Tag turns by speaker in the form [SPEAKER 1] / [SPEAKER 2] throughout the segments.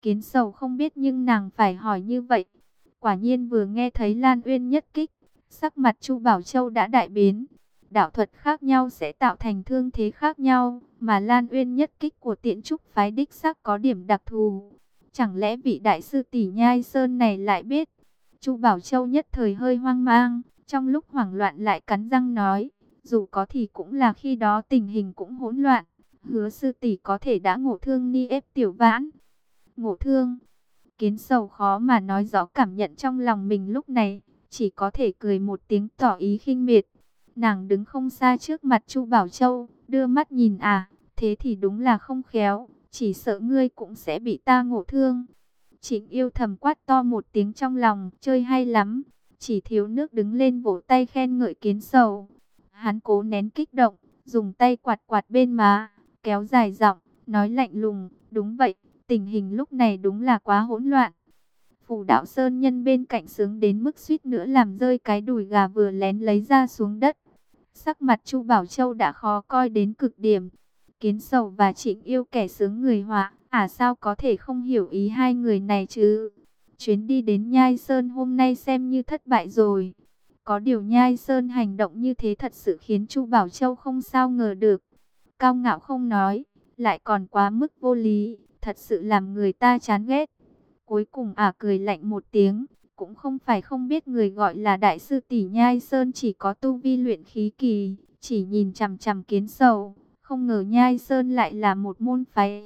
[SPEAKER 1] Kiến Sầu không biết nhưng nàng phải hỏi như vậy. Quả nhiên vừa nghe thấy Lan Uyên nhất kích, sắc mặt Chu Bảo Châu đã đại biến. Đạo thuật khác nhau sẽ tạo thành thương thế khác nhau, mà Lan Uyên nhất kích của Tiễn Trúc phái đích xác có điểm đặc thù. Chẳng lẽ vị đại sư tỷ Nhai Sơn này lại biết? Chu Bảo Châu nhất thời hơi hoang mang, trong lúc hoảng loạn lại cắn răng nói, dù có thì cũng là khi đó tình hình cũng hỗn loạn. Hứa sư tỷ có thể đã ngộ thương Ni ép Tiểu Vãn. Ngộ thương? Kiến Sầu khó mà nói rõ cảm nhận trong lòng mình lúc này, chỉ có thể cười một tiếng tỏ ý khinh miệt. Nàng đứng không xa trước mặt Chu Bảo Châu, đưa mắt nhìn thế thì đúng là không khéo, chỉ sợ ngươi cũng sẽ bị ta ngộ thương. Trịnh Yêu thầm quát to một tiếng trong lòng, chơi hay lắm, chỉ thiếu nước đứng lên vỗ tay khen ngợi Kiến Sầu. Hắn cố nén kích động, dùng tay quạt quạt bên má, kéo dài giọng, nói lạnh lùng, đúng vậy, tình hình lúc này đúng là quá hỗn loạn. Phủ Đạo Sơn nhân bên cạnh sướng đến mức suýt nữa làm rơi cái đùi gà vừa lén lấy ra xuống đất. Sắc mặt Chu Bảo Châu đã khó coi đến cực điểm. Kiến Sầu và Trịnh Yêu kẻ sướng người họa, sao có thể không hiểu ý hai người này chứ? Chuyến đi đến Nhai Sơn hôm nay xem như thất bại rồi. Có điều Nhai Sơn hành động như thế thật sự khiến Chu Bảo Châu không sao ngờ được. Cao ngạo không nói, lại còn quá mức vô lý, thật sự làm người ta chán ghét. Cuối cùng cười lạnh một tiếng, cũng không phải không biết người gọi là đại sư tỷ Nhai Sơn chỉ có tu vi luyện khí kỳ, chỉ nhìn chằm chằm Kiến Sầu, không ngờ Nhai Sơn lại là một môn phái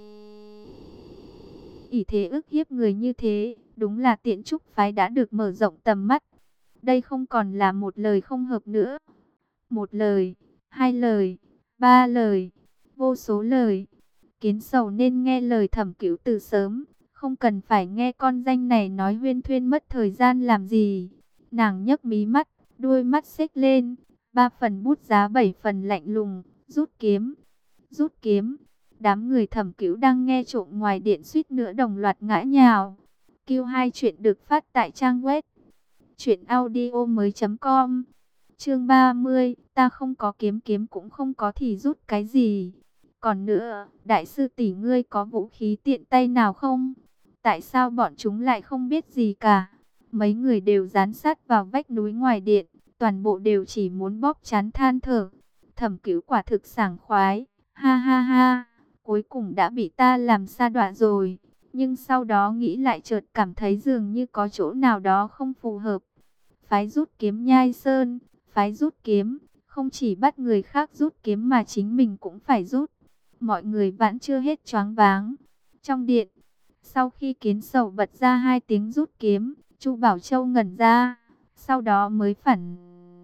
[SPEAKER 1] ỷ thế ức hiếp người như thế, đúng là Tiễn Trúc phái đã được mở rộng tầm mắt. Đây không còn là một lời không hợp nữa. Một lời, hai lời, ba lời, vô số lời. Kiến Sầu nên nghe lời Thẩm Cửu từ sớm, không cần phải nghe con danh này nói huyên thuyên mất thời gian làm gì. Nàng nhấc mí mắt, đuôi mắt xếch lên, 3 phần bút giá 7 phần lạnh lùng, rút kiếm. Rút kiếm. Đám người Thẩm Cửu đang nghe trộm ngoài điện suýt nữa đồng loạt ngã nhào. Q2 chuyện được phát tại trang web truyệnaudiomoi.com. Chương 30, ta không có kiếm, kiếm cũng không có thì rút cái gì? Còn nữa, đại sư tỷ ngươi có vũ khí tiện tay nào không? Tại sao bọn chúng lại không biết gì cả? Mấy người đều dán sát vào vách núi ngoài điện, toàn bộ đều chỉ muốn bóp chán than thở. Thẩm Cửu quả thực sảng khoái, ha ha ha, cuối cùng đã bị ta làm sa đọa rồi. Nhưng sau đó nghĩ lại chợt cảm thấy dường như có chỗ nào đó không phù hợp. Phái rút kiếm Nhai Sơn, phái rút kiếm, không chỉ bắt người khác rút kiếm mà chính mình cũng phải rút. Mọi người vẫn chưa hết choáng váng. Trong điện, sau khi Kiến Sầu bật ra 2 tiếng rút kiếm, Chu Bảo Châu ngẩn ra, sau đó mới phản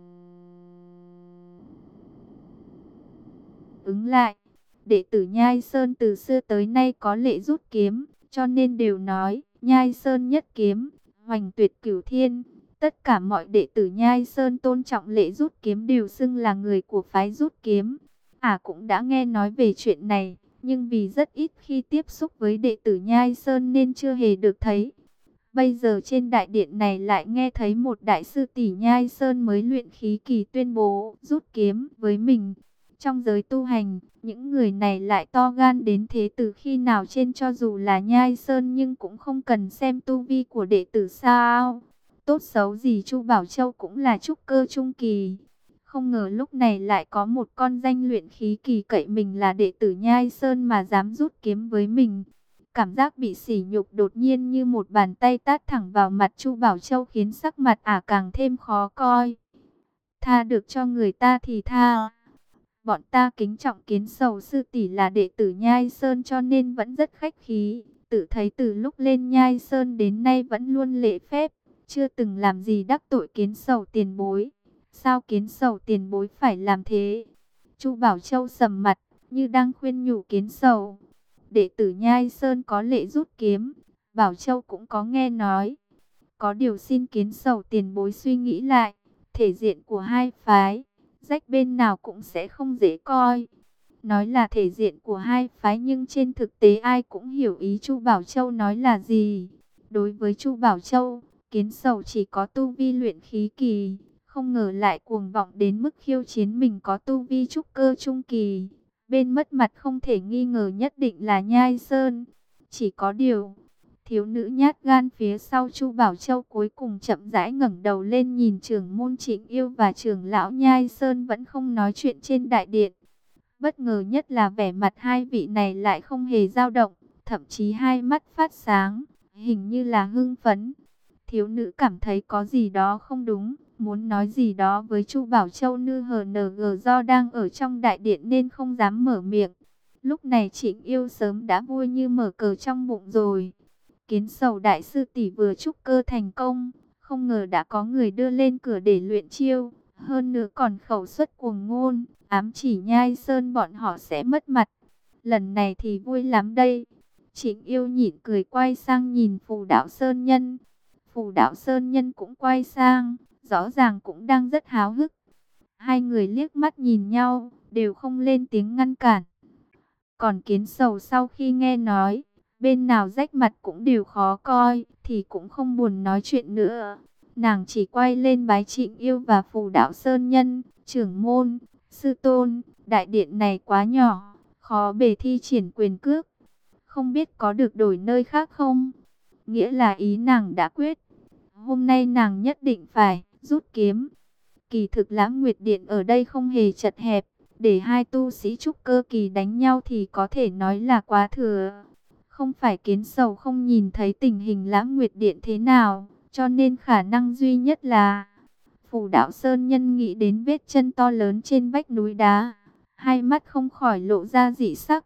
[SPEAKER 1] ứng lại. Đệ tử Nhai Sơn từ xưa tới nay có lệ rút kiếm, cho nên đều nói Nhai Sơn nhất kiếm, hoành tuyệt cửu thiên. Tất cả mọi đệ tử Nhai Sơn tôn trọng lễ rút kiếm, đều xưng là người của phái rút kiếm. Cũng đã nghe nói về chuyện này, nhưng vì rất ít khi tiếp xúc với đệ tử Nhai Sơn nên chưa hề được thấy. Bây giờ trên đại điện này lại nghe thấy một đại sư tỷ Nhai Sơn mới luyện khí kỳ tuyên bố rút kiếm với mình. Trong giới tu hành, những người này lại to gan đến thế, từ khi nào trên cho dù là Nhai Sơn nhưng cũng không cần xem tu vi của đệ tử sao. Tốt xấu gì Chu Bảo Châu cũng là trúc cơ trung kỳ. Không ngờ lúc này lại có một con danh luyện khí kỳ cậy mình là đệ tử Nhai Sơn mà dám rút kiếm với mình. Cảm giác bị sỉ nhục đột nhiên như một bàn tay tát thẳng vào mặt Chu Bảo Châu khiến sắc mặt càng thêm khó coi. Tha được cho người ta thì tha. Bọn ta kính trọng Kiến Sầu sư tỷ là đệ tử Nhai Sơn cho nên vẫn rất khách khí. Tự thấy từ lúc lên Nhai Sơn đến nay vẫn luôn lễ phép, chưa từng làm gì đắc tội Kiến Sầu tiền bối. Sao Kiến Sầu tiền bối phải làm thế? Chu Bảo Châu sầm mặt, như đang khuyên nhủ Kiến Sầu. Đệ tử Nhai Sơn có lệ rút kiếm, Bảo Châu cũng có nghe nói. Có điều xin Kiến Sầu tiền bối suy nghĩ lại, thể diện của hai phái, rách bên nào cũng sẽ không dễ coi. Nói là thể diện của hai phái nhưng trên thực tế ai cũng hiểu ý Chu Bảo Châu nói là gì. Đối với Chu Bảo Châu, Kiến Sầu chỉ có tu vi luyện khí kỳ, không ngờ lại cuồng vọng đến mức khiêu chiến mình có tu vi trúc cơ trung kỳ. Bên mất mặt không thể nghi ngờ nhất định là Nhai Sơn. Chỉ có điều, Thiếu nữ nhát gan phía sau Chu Bảo Châu cuối cùng chậm rãi ngẩng đầu lên nhìn trưởng môn Trịnh Yêu và trưởng lão Nhai Sơn vẫn không nói chuyện trên đại điện. Bất ngờ nhất là vẻ mặt hai vị này lại không hề dao động, thậm chí hai mắt phát sáng, hình như là hưng phấn. Thiếu nữ cảm thấy có gì đó không đúng, muốn nói gì đó với Chu Bảo Châu NHNG do đang ở trong đại điện nên không dám mở miệng. Lúc này Trịnh Yêu sớm đã vui như mở cờ trong bụng rồi. Kiến Sầu đại sư tỷ vừa trúc cơ thành công, không ngờ đã có người đưa lên cửa để luyện chiêu, hơn nữa còn khẩu suất cuồng ngôn, ám chỉ Nhai Sơn bọn họ sẽ mất mặt. Lần này thì vui lắm đây. Trịnh Yêu nhịn cười quay sang nhìn Phù Đạo Sơn Nhân. Phù Đạo Sơn Nhân cũng quay sang, rõ ràng cũng đang rất háo hức. Hai người liếc mắt nhìn nhau, đều không lên tiếng ngăn cản. Còn Kiến Sầu sau khi nghe nói, bên nào rách mặt cũng đều khó coi, thì cũng không buồn nói chuyện nữa. Nàng chỉ quay lên bái Trịnh Yêu và Phù Đạo Sơn Nhân, trưởng môn, sư tôn, đại điện này quá nhỏ, khó bề thi triển quyền cước. Không biết có được đổi nơi khác không? Nghĩa là ý nàng đã quyết. Hôm nay nàng nhất định phải rút kiếm. Kỳ thực Lãng Nguyệt Điện ở đây không hề chật hẹp. Để hai tu sĩ trúc cơ kỳ đánh nhau thì có thể nói là quá thừa. Không phải Kiến Sầu không nhìn thấy tình hình Lãng Nguyệt Điện thế nào, cho nên khả năng duy nhất là Phù Đạo Sơn Nhân nghĩ đến vết chân to lớn trên vách núi đá. Hai mắt không khỏi lộ ra dị sắc.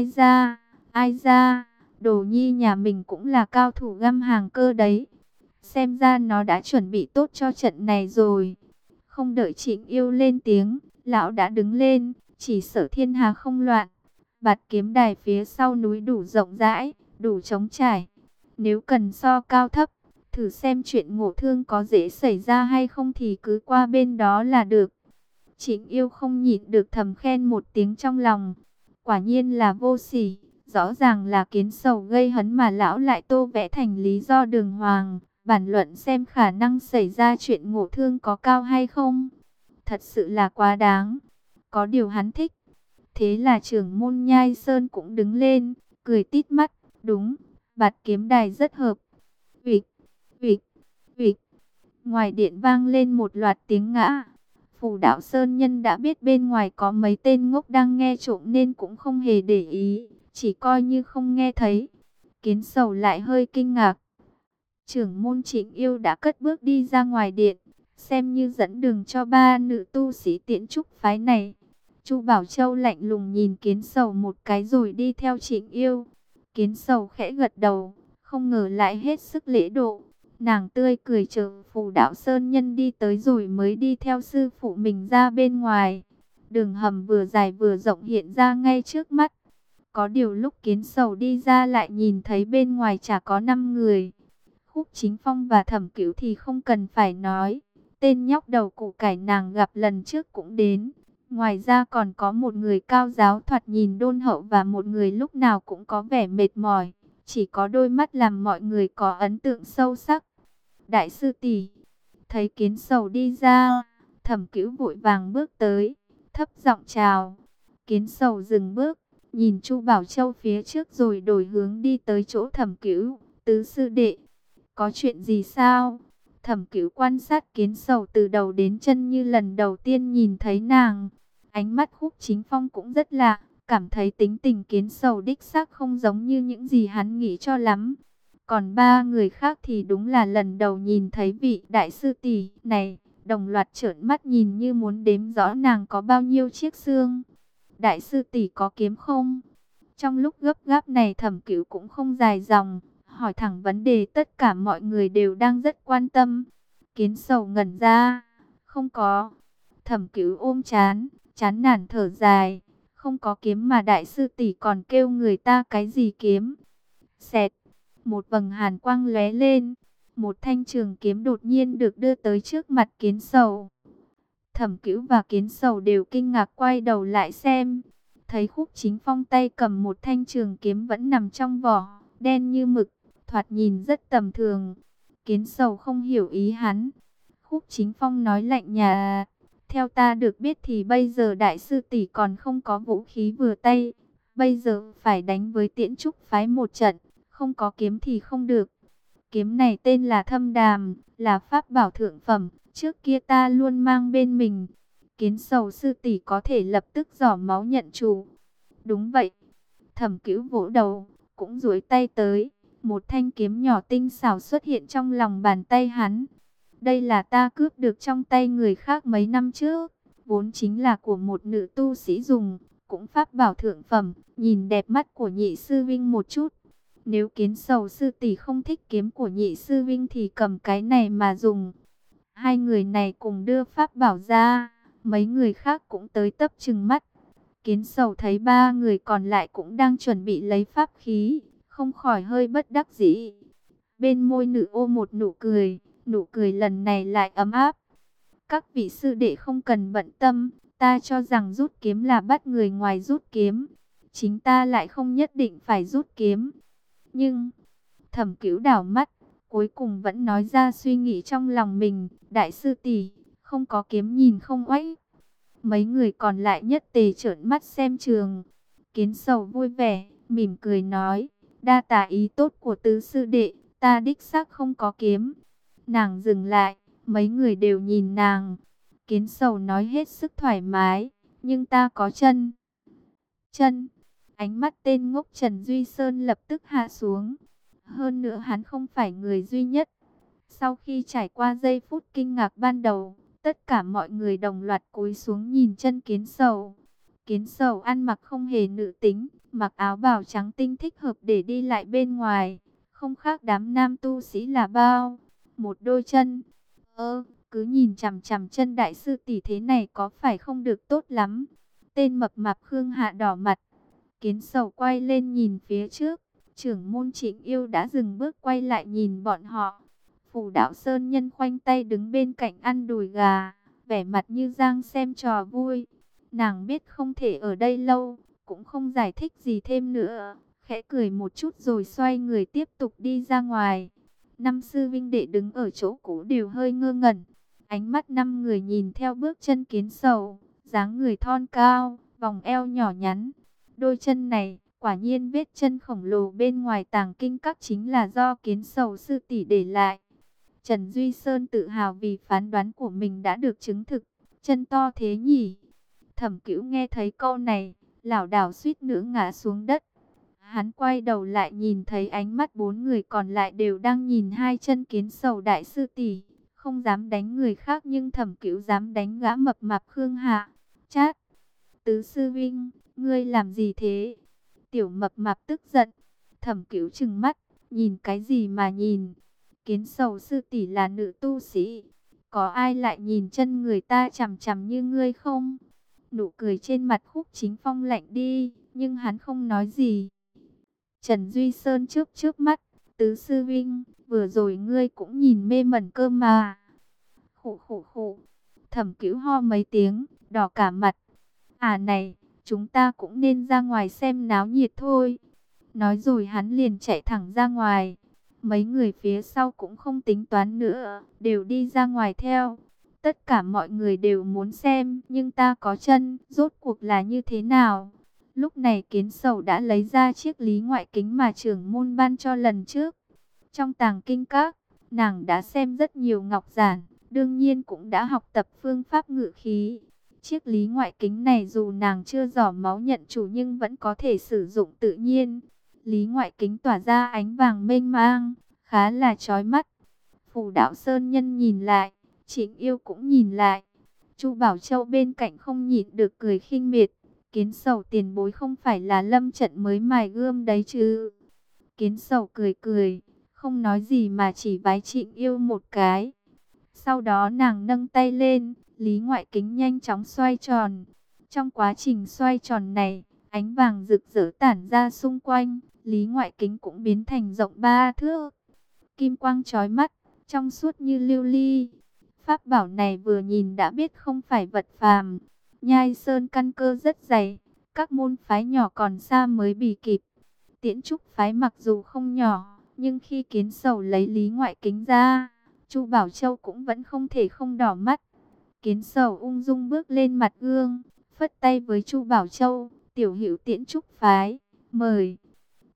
[SPEAKER 1] Ai ra, Đồ Nhi nhà mình cũng là cao thủ găm hàng cơ đấy. Xem ra nó đã chuẩn bị tốt cho trận này rồi. Không đợi Trịnh Yêu lên tiếng, lão đã đứng lên, chỉ sợ thiên hà không loạn. Bạt kiếm đài phía sau núi đủ rộng rãi, đủ trống trải. Nếu cần so cao thấp, thử xem chuyện ngộ thương có dễ xảy ra hay không thì cứ qua bên đó là được. Trịnh Yêu không nhịn được thầm khen một tiếng trong lòng. Quả nhiên là vô sỉ, rõ ràng là Kiến Sầu gây hấn mà lão lại tô vẽ thành lý do đường hoàng. Bản luận xem khả năng xảy ra chuyện ngộ thương có cao hay không. Thật sự là quá đáng. Có điều hắn thích. Thế là trưởng môn Nhai Sơn cũng đứng lên, cười tít mắt. Đúng, bạt kiếm đài rất hợp. Vịch, vịch, vịch. Ngoài điện vang lên một loạt tiếng ngã. Phù Đạo Sơn Nhân đã biết bên ngoài có mấy tên ngốc đang nghe trộm nên cũng không hề để ý. Chỉ coi như không nghe thấy. Kiến Sầu lại hơi kinh ngạc. Trưởng môn Trịnh Yêu đã cất bước đi ra ngoài điện, xem như dẫn đường cho ba nữ tu sĩ Tiễn Trúc phái này. Chu Bảo Châu lạnh lùng nhìn Kiến Sầu một cái rồi đi theo Trịnh Yêu. Kiến Sầu khẽ gật đầu, không ngờ lại hết sức lễ độ. Nàng tươi cười chờ Phù Đạo Sơn Nhân đi tới rồi mới đi theo sư phụ mình ra bên ngoài. Đường hầm vừa dài vừa rộng hiện ra ngay trước mắt. Có điều lúc Kiến Sầu đi ra lại nhìn thấy bên ngoài chả có 5 người. Khúc Chính Phong và Thẩm Cửu thì không cần phải nói. Tên nhóc đầu củ cải nàng gặp lần trước cũng đến. Ngoài ra còn có một người cao giáo thoạt nhìn đôn hậu và một người lúc nào cũng có vẻ mệt mỏi. Chỉ có đôi mắt làm mọi người có ấn tượng sâu sắc. Đại sư tỷ, thấy Kiến Sầu đi ra, Thẩm Cửu vội vàng bước tới, thấp giọng chào. Kiến Sầu dừng bước, nhìn Chu Bảo Châu phía trước rồi đổi hướng đi tới chỗ Thẩm Cửu. Tứ sư đệ, có chuyện gì sao? Thẩm Cửu quan sát Kiến Sầu từ đầu đến chân như lần đầu tiên nhìn thấy nàng. Ánh mắt Khúc Chính Phong cũng rất lạ, cảm thấy tính tình Kiến Sầu đích xác không giống như những gì hắn nghĩ cho lắm. Còn ba người khác thì đúng là lần đầu nhìn thấy vị đại sư tỷ này, đồng loạt trợn mắt nhìn như muốn đếm rõ nàng có bao nhiêu chiếc xương. Đại sư tỷ có kiếm không? Trong lúc gấp gáp này Thẩm Cửu cũng không dài dòng, hỏi thẳng vấn đề tất cả mọi người đều đang rất quan tâm. Kiến Sầu ngẩn ra, không có. Thẩm Cửu ôm chán nản thở dài, không có kiếm mà đại sư tỷ còn kêu người ta cái gì kiếm? Xẹt, một vầng hàn quang lóe lên, một thanh trường kiếm đột nhiên được đưa tới trước mặt Kiến Sầu. Thẩm Cửu và Kiến Sầu đều kinh ngạc quay đầu lại xem, thấy Khúc Chính Phong tay cầm một thanh trường kiếm vẫn nằm trong vỏ, đen như mực, thoạt nhìn rất tầm thường. Kiến Sầu không hiểu ý hắn. Khúc Chính Phong nói lạnh nhạt, theo ta được biết thì bây giờ đại sư tỷ còn không có vũ khí vừa tay, bây giờ phải đánh với Tiễn Trúc phái một trận, không có kiếm thì không được. Kiếm này tên là Thâm Đàm, là pháp bảo thượng phẩm, trước kia ta luôn mang bên mình. Kiến Sầu sư tỷ có thể lập tức giỏ máu nhận chủ. Đúng vậy. Thẩm Cửu vỗ đầu, cũng duỗi tay tới, một thanh kiếm nhỏ tinh xảo xuất hiện trong lòng bàn tay hắn. Đây là ta cướp được trong tay người khác mấy năm trước, vốn chính là của một nữ tu sĩ dùng, cũng pháp bảo thượng phẩm, nhìn đẹp mắt của nhị sư vinh một chút. Nếu Kiến Sầu sư tỷ không thích kiếm của nhị sư vinh thì cầm cái này mà dùng. Hai người này cùng đưa pháp bảo ra, mấy người khác cũng tới tấp chừng mắt. Kiến Sầu thấy ba người còn lại cũng đang chuẩn bị lấy pháp khí, không khỏi hơi bất đắc dĩ. Bên môi nữ ô một nụ cười lần này lại ấm áp. Các vị sư đệ không cần bận tâm, ta cho rằng rút kiếm là bắt người ngoài rút kiếm. Chính ta lại không nhất định phải rút kiếm. Nhưng, Thẩm Cửu đảo mắt, cuối cùng vẫn nói ra suy nghĩ trong lòng mình. Đại sư tỷ, không có kiếm nhìn không oách. Mấy người còn lại nhất tề trợn mắt xem trường. Kiến Sầu vui vẻ, mỉm cười nói, đa tạ ý tốt của tứ sư đệ, ta đích xác không có kiếm. Nàng dừng lại, mấy người đều nhìn nàng. Kiến Sầu nói hết sức thoải mái, nhưng ta có chân. Chân, ánh mắt tên ngốc Trần Duy Sơn lập tức hạ xuống. Hơn nữa hắn không phải người duy nhất. Sau khi trải qua giây phút kinh ngạc ban đầu, tất cả mọi người đồng loạt cúi xuống nhìn chân Kiến Sầu. Kiến Sầu ăn mặc không hề nữ tính, mặc áo bào trắng tinh thích hợp để đi lại bên ngoài, không khác đám nam tu sĩ là bao. Một đôi chân, cứ nhìn chằm chằm chân đại sư tỷ thế này có phải không được tốt lắm. Tên mập mạp Khương Hạ đỏ mặt. Kiến Sầu quay lên nhìn phía trước, trưởng môn Trịnh Yêu đã dừng bước quay lại nhìn bọn họ. Phù Đạo Sơn Nhân khoanh tay đứng bên cạnh ăn đùi gà, vẻ mặt như đang xem trò vui. Nàng biết không thể ở đây lâu, cũng không giải thích gì thêm nữa, khẽ cười một chút rồi xoay người tiếp tục đi ra ngoài. Năm sư vinh đệ đứng ở chỗ cũ đều hơi ngơ ngẩn, ánh mắt năm người nhìn theo bước chân Kiến Sầu, dáng người thon cao, vòng eo nhỏ nhắn. Đôi chân này, quả nhiên vết chân khổng lồ bên ngoài tàng kinh các chính là do Kiến Sầu sư tỷ để lại. Trần Duy Sơn tự hào vì phán đoán của mình đã được chứng thực, chân to thế nhỉ. Thẩm Cửu nghe thấy câu này, lảo đảo suýt nữa ngã xuống đất. Hắn quay đầu lại nhìn thấy ánh mắt bốn người còn lại đều đang nhìn hai chân Kiến Sầu đại sư tỷ, không dám đánh người khác nhưng Thẩm Cửu dám đánh gã mập mạp Khương Hạ. Chát, tứ sư vinh, ngươi làm gì thế? Tiểu mập mạp tức giận. Thẩm Cửu trừng mắt, nhìn cái gì mà nhìn? Kiến Sầu sư tỷ là nữ tu sĩ, có ai lại nhìn chân người ta chằm chằm như ngươi không? Nụ cười trên mặt Khúc Chính Phong lạnh đi, nhưng hắn không nói gì. Trần Duy Sơn chớp chớp mắt, tứ sư vinh, vừa rồi ngươi cũng nhìn mê mẩn cơ mà. Khụ khụ khụ, Thẩm Cửu ho mấy tiếng, đỏ cả mặt. À này, chúng ta cũng nên ra ngoài xem náo nhiệt thôi. Nói rồi hắn liền chạy thẳng ra ngoài. Mấy người phía sau cũng không tính toán nữa, đều đi ra ngoài theo. Tất cả mọi người đều muốn xem, nhưng ta có chân, rốt cuộc là như thế nào? Lúc này Kiến Sầu đã lấy ra chiếc lý ngoại kính mà trưởng môn ban cho lần trước. Trong tàng kinh các, nàng đã xem rất nhiều ngọc giản, đương nhiên cũng đã học tập phương pháp ngự khí. Chiếc lý ngoại kính này dù nàng chưa giỏ máu nhận chủ nhưng vẫn có thể sử dụng tự nhiên. Lý ngoại kính tỏa ra ánh vàng mênh mang, khá là chói mắt. Phù Đạo Sơn Nhân nhìn lại, Trịnh Yêu cũng nhìn lại. Chu Bảo Châu bên cạnh không nhịn được cười khinh miệt. Kiến Sầu tiền bối không phải là lâm trận mới mài gươm đấy chứ? Kiến Sầu cười cười, không nói gì mà chỉ vái Trịnh Yêu một cái. Sau đó nàng nâng tay lên, lý ngoại kính nhanh chóng xoay tròn. Trong quá trình xoay tròn này, ánh vàng rực rỡ tản ra xung quanh, lý ngoại kính cũng biến thành rộng 3 thước. Kim quang chói mắt, trong suốt như lưu ly. Pháp bảo này vừa nhìn đã biết không phải vật phàm. Nhai Sơn căn cơ rất dày, các môn phái nhỏ còn xa mới bì kịp. Tiễn Trúc phái mặc dù không nhỏ, nhưng khi Kiến Sầu lấy lý ngoại kính ra, Chu Bảo Châu cũng vẫn không thể không đỏ mắt. Kiến Sầu ung dung bước lên mặt gương, phất tay với Chu Bảo Châu, tiểu hữu Tiễn Trúc phái, mời.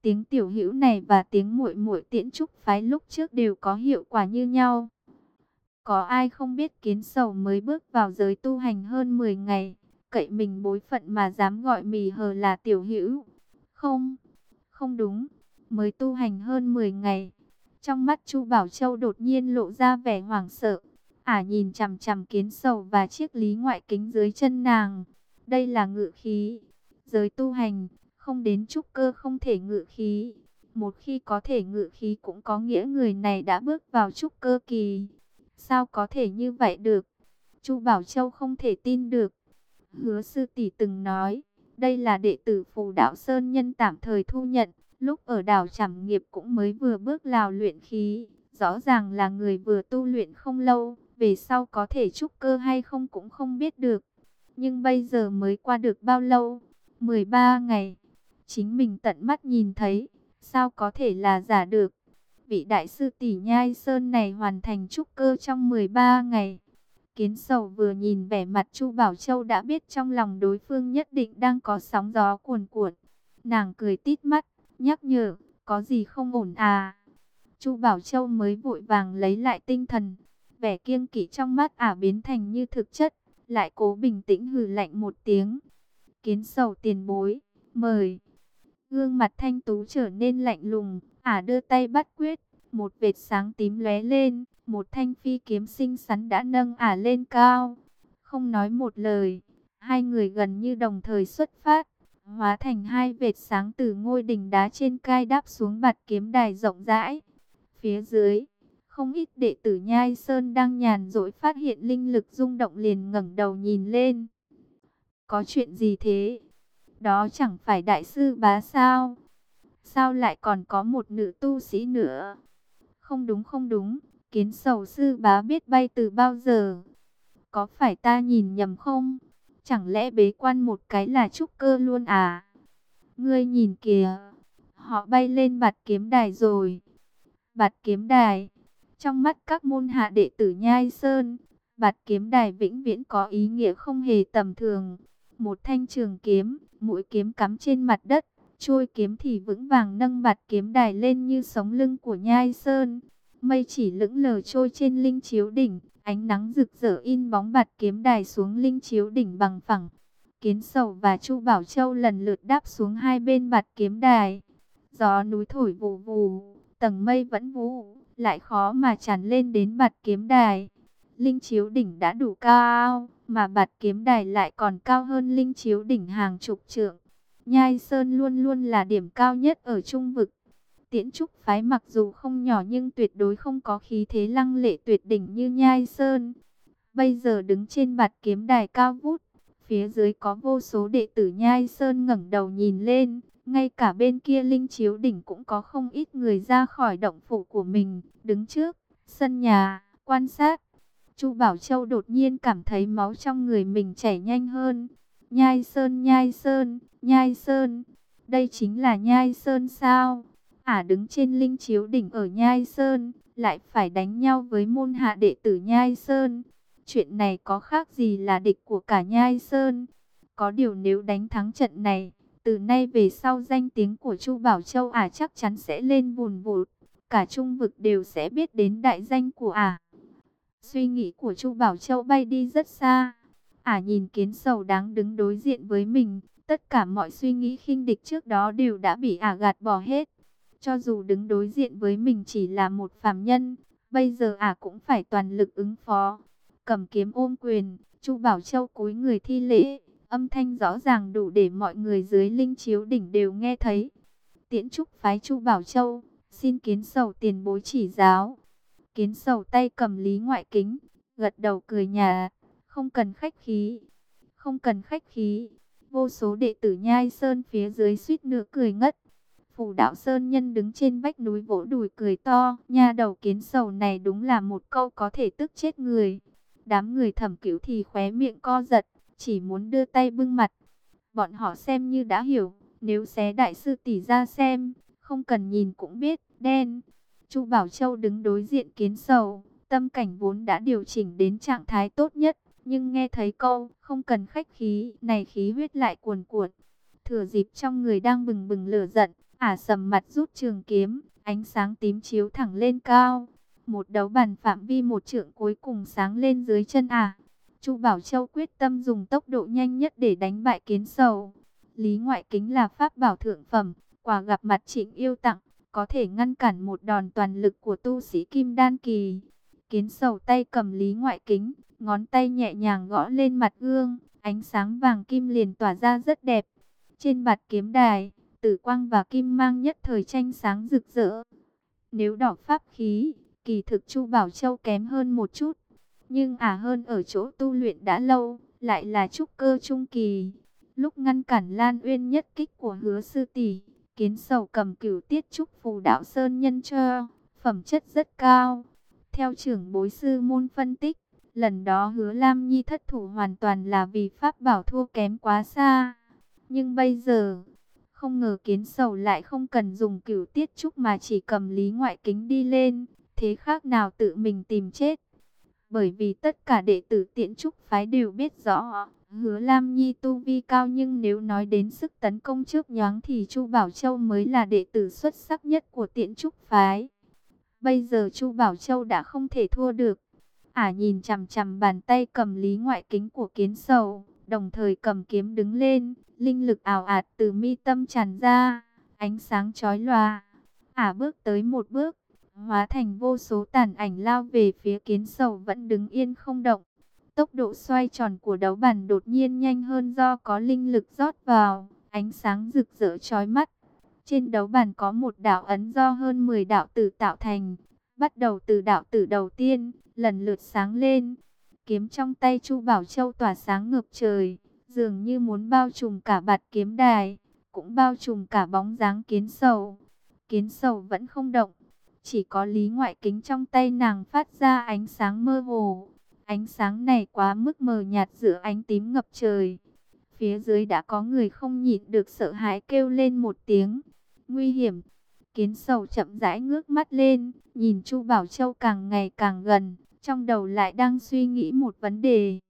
[SPEAKER 1] tiếng tiểu hữu này và tiếng muội muội Tiễn Trúc phái lúc trước đều có hiệu quả như nhau. Có ai không biết Kiến Sầu mới bước vào giới tu hành hơn 10 ngày, cậy mình bối phận mà dám gọi mì hờ là tiểu hữu? Không, không đúng, mới tu hành hơn 10 ngày. Trong mắt Chu Bảo Châu đột nhiên lộ ra vẻ hoảng sợ. Ả nhìn chằm chằm Kiến Sầu và chiếc lý ngoại kính dưới chân nàng. Đây là ngự khí. Giới tu hành, không đến trúc cơ không thể ngự khí. Một khi có thể ngự khí cũng có nghĩa người này đã bước vào trúc cơ kỳ. Sao có thể như vậy được? Chu Bảo Châu không thể tin được. Hứa sư tỷ từng nói, đây là đệ tử Phù Đạo Sơn Nhân tạm thời thu nhận, lúc ở đảo Trảm Nghiệp cũng mới vừa bước vào luyện khí, rõ ràng là người vừa tu luyện không lâu, về sau có thể trúc cơ hay không cũng không biết được. Nhưng bây giờ mới qua được bao lâu? 13 ngày. Chính mình tận mắt nhìn thấy, sao có thể là giả được? Vị đại sư tỷ Nhai Sơn này hoàn thành trúc cơ trong 13 ngày. Kiến Sầu vừa nhìn vẻ mặt Chu Bảo Châu đã biết trong lòng đối phương nhất định đang có sóng gió cuồn cuộn. Nàng cười tít mắt, nhắc nhở, có gì không ổn à? Chu Bảo Châu mới vội vàng lấy lại tinh thần, vẻ kiêng kỵ trong mắt ả biến thành như thực chất, lại cố bình tĩnh hừ lạnh một tiếng. Kiến Sầu tiền bối, mời. Gương mặt thanh tú trở nên lạnh lùng, ả đưa tay bắt quyết, một vệt sáng tím lóe lên, một thanh phi kiếm xinh xắn đã nâng ả lên cao. Không nói một lời, hai người gần như đồng thời xuất phát, hóa thành hai vệt sáng từ ngôi đỉnh đá trên cai đáp xuống bạt kiếm đài rộng rãi. Phía dưới, không ít đệ tử Nhai Sơn đang nhàn rỗi phát hiện linh lực rung động liền ngẩng đầu nhìn lên. Có chuyện gì thế? Đó chẳng phải đại sư Bá sao? Sao lại còn có một nữ tu sĩ nữa? Không đúng không đúng, Kiến Sầu sư Bá biết bay từ bao giờ? Có phải ta nhìn nhầm không? Chẳng lẽ bế quan một cái là trúc cơ luôn à? Ngươi nhìn kìa, họ bay lên bạt kiếm đài rồi. Bạt kiếm đài, trong mắt các môn hạ đệ tử Nhai Sơn, bạt kiếm đài vĩnh viễn có ý nghĩa không hề tầm thường. Một thanh trường kiếm, mũi kiếm cắm trên mặt đất, trôi kiếm thì vững vàng nâng bạt kiếm đài lên như sống lưng của Nhai Sơn. Mây chỉ lững lờ trôi trên linh chiếu đỉnh, ánh nắng rực rỡ in bóng bạt kiếm đài xuống linh chiếu đỉnh bằng phẳng. Kiến Sầu và Chu Bảo Châu lần lượt đáp xuống hai bên bạt kiếm đài. Gió núi thổi vù vù, tầng mây vẫn vũ, lại khó mà tràn lên đến bạt kiếm đài. Linh chiếu đỉnh đã đủ cao, mà bạt kiếm đài lại còn cao hơn linh chiếu đỉnh hàng chục trượng. Nhai Sơn luôn luôn là điểm cao nhất ở trung vực. Tiễn Trúc phái mặc dù không nhỏ nhưng tuyệt đối không có khí thế lăng lệ tuyệt đỉnh như Nhai Sơn. Bây giờ đứng trên bạt kiếm đài cao vút, phía dưới có vô số đệ tử Nhai Sơn ngẩng đầu nhìn lên. Ngay cả bên kia linh chiếu đỉnh cũng có không ít người ra khỏi động phủ của mình, đứng trước sân nhà, quan sát. Chu Bảo Châu đột nhiên cảm thấy máu trong người mình chảy nhanh hơn. Nhai Sơn, Nhai Sơn, Nhai Sơn. Đây chính là Nhai Sơn sao? Ả đứng trên linh chiếu đỉnh ở Nhai Sơn, lại phải đánh nhau với môn hạ đệ tử Nhai Sơn. Chuyện này có khác gì là địch của cả Nhai Sơn? Có điều nếu đánh thắng trận này, từ nay về sau danh tiếng của Chu Bảo Châu Ả chắc chắn sẽ lên vùn vụt. Cả trung vực đều sẽ biết đến đại danh của Ả. Suy nghĩ của Chu Bảo Châu bay đi rất xa. Ả nhìn Kiến Sầu đáng đứng đối diện với mình. Tất cả mọi suy nghĩ khinh địch trước đó đều đã bị Ả gạt bỏ hết. Cho dù đứng đối diện với mình chỉ là một phàm nhân, bây giờ Ả cũng phải toàn lực ứng phó. Cầm kiếm ôm quyền, Chu Bảo Châu cúi người thi lễ. Âm thanh rõ ràng đủ để mọi người dưới linh chiếu đỉnh đều nghe thấy. Tiễn Trúc phái Chu Bảo Châu, xin Kiến Sầu tiền bối chỉ giáo. Kiến Sầu tay cầm lý ngoại kính, gật đầu cười nhạt, không cần khách khí, không cần khách khí. Vô số đệ tử Nhai Sơn phía dưới suýt nữa cười ngất. Phù Đạo Sơn Nhân đứng trên vách núi vỗ đùi cười to, nha đầu Kiến Sầu này đúng là một câu có thể tức chết người. Đám người Thẩm Cửu thì khóe miệng co giật, chỉ muốn đưa tay bưng mặt. Bọn họ xem như đã hiểu, nếu xé đại sư tỷ ra xem, không cần nhìn cũng biết, đen. Chu Bảo Châu đứng đối diện Kiến Sầu, tâm cảnh vốn đã điều chỉnh đến trạng thái tốt nhất, nhưng nghe thấy câu không cần khách khí này khí huyết lại cuồn cuộn. Thừa dịp trong người đang bừng bừng lửa giận, Ả sầm mặt rút trường kiếm, ánh sáng tím chiếu thẳng lên cao. Một đấu bàn phạm vi 1 trượng cuối cùng sáng lên dưới chân Ả. Chu Bảo Châu quyết tâm dùng tốc độ nhanh nhất để đánh bại Kiến Sầu. Lý Ngoại Kính là pháp bảo thượng phẩm, quả gặp mặt Trịnh Yêu tặng, có thể ngăn cản một đòn toàn lực của tu sĩ Kim Đan kỳ. Kiến Sầu tay cầm Lý Ngoại Kính, ngón tay nhẹ nhàng gõ lên mặt gương, ánh sáng vàng kim liền tỏa ra rất đẹp. Trên bạt kiếm đài, tử quang và kim mang nhất thời tranh sáng rực rỡ. Nếu đỏ pháp khí, kỳ thực Chu Bảo Châu kém hơn một chút, nhưng hơn ở chỗ tu luyện đã lâu, lại là trúc cơ trung kỳ. Lúc ngăn cản Lan Uyên nhất kích của Hứa sư tỷ, Kiến Sầu cầm Cửu Tiết Trúc Phù Đạo Sơn nhân cho, phẩm chất rất cao. Theo trưởng bối sư môn phân tích, lần đó Hứa Lam Nhi thất thủ hoàn toàn là vì pháp bảo thua kém quá xa. Nhưng bây giờ, không ngờ Kiến Sầu lại không cần dùng Cửu Tiết Trúc mà chỉ cầm Lý Ngoại Kính đi lên, thế khác nào tự mình tìm chết. Bởi vì tất cả đệ tử Tiễn Trúc phái đều biết rõ, Hứa Lam Nhi tu vi cao, nhưng nếu nói đến sức tấn công trước nhoáng thì Chu Bảo Châu mới là đệ tử xuất sắc nhất của Tiễn Trúc phái. Bây giờ Chu Bảo Châu đã không thể thua được. Nhìn chằm chằm bàn tay cầm Lý Ngoại Kính của Kiến Sầu, đồng thời cầm kiếm đứng lên, linh lực ảo ạt từ mi tâm tràn ra, ánh sáng chói lòa. Bước tới một bước, hóa thành vô số tàn ảnh lao về phía Kiến Sầu vẫn đứng yên không động. Tốc độ xoay tròn của đấu bàn đột nhiên nhanh hơn do có linh lực rót vào, ánh sáng rực rỡ chói mắt. Trên đấu bàn có một đạo ấn do hơn 10 đạo tử tạo thành, bắt đầu từ đạo tử đầu tiên, lần lượt sáng lên. Kiếm trong tay Chu Bảo Châu tỏa sáng ngập trời, dường như muốn bao trùm cả bạt kiếm đài, cũng bao trùm cả bóng dáng Kiến Sầu. Kiến Sầu vẫn không động, chỉ có Lý Ngoại Kính trong tay nàng phát ra ánh sáng mơ hồ. Ánh sáng này quá mức mờ nhạt giữa ánh tím ngập trời. Phía dưới đã có người không nhịn được sợ hãi kêu lên một tiếng. Nguy hiểm! Kiến Sầu chậm rãi ngước mắt lên, nhìn Chu Bảo Châu càng ngày càng gần, trong đầu lại đang suy nghĩ một vấn đề.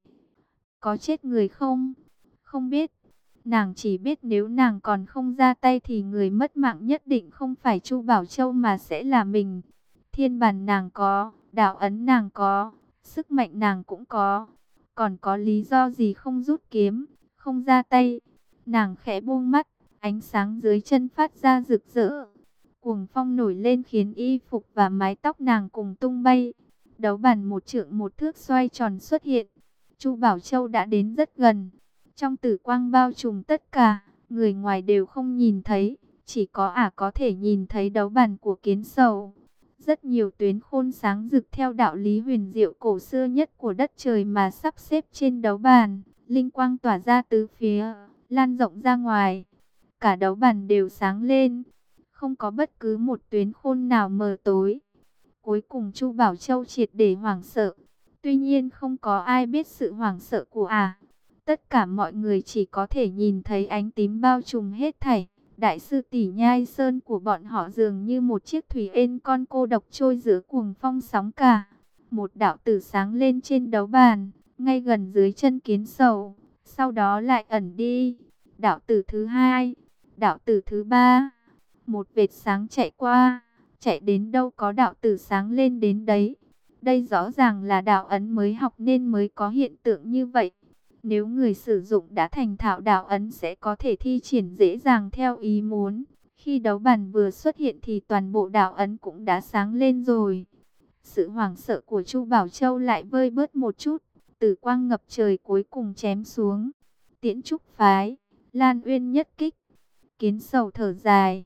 [SPEAKER 1] Có chết người không? Không biết. Nàng chỉ biết nếu nàng còn không ra tay thì người mất mạng nhất định không phải Chu Bảo Châu mà sẽ là mình. Thiên bàn nàng có, đạo ấn nàng có, sức mạnh nàng cũng có. Còn có lý do gì không rút kiếm, không ra tay? Nàng khẽ buông mắt, ánh sáng dưới chân phát ra rực rỡ. Cuồng phong nổi lên khiến y phục và mái tóc nàng cùng tung bay. Đấu bàn 1 trượng 1 thước xoay tròn xuất hiện. Chu Bảo Châu đã đến rất gần. Trong tử quang bao trùm tất cả, người ngoài đều không nhìn thấy. Chỉ có có thể nhìn thấy đấu bàn của Kiến Sầu. Rất nhiều tuyến khôn sáng rực theo đạo lý huyền diệu cổ xưa nhất của đất trời mà sắp xếp trên đấu bàn. Linh quang tỏa ra tứ phía, lan rộng ra ngoài. Cả đấu bàn đều sáng lên. Không có bất cứ một tuyến khôn nào mờ tối. Cuối cùng Chu Bảo Châu triệt để hoảng sợ. Tuy nhiên không có ai biết sự hoảng sợ của Tất cả mọi người chỉ có thể nhìn thấy ánh tím bao trùm hết thảy. Đại sư tỷ Nhai Sơn của bọn họ dường như một chiếc thủy ên con cô độc trôi giữa cuồng phong sóng cả. Một đạo tử sáng lên trên đấu bàn, ngay gần dưới chân Kiến Sầu. Sau đó lại ẩn đi. Đạo tử thứ hai, đạo tử thứ ba. Một vệt sáng chạy qua, chạy đến đâu có đạo tử sáng lên đến đấy. Đây rõ ràng là đạo ấn mới học nên mới có hiện tượng như vậy. Nếu người sử dụng đã thành thạo đạo ấn sẽ có thể thi triển dễ dàng theo ý muốn. Khi đấu bàn vừa xuất hiện thì toàn bộ đạo ấn cũng đã sáng lên rồi. Sự hoảng sợ của Chu Bảo Châu lại vơi bớt một chút. Tử quang ngập trời cuối cùng chém xuống. Tiễn Trúc phái, Lan Uyên nhất kích. Kiến Sầu thở dài.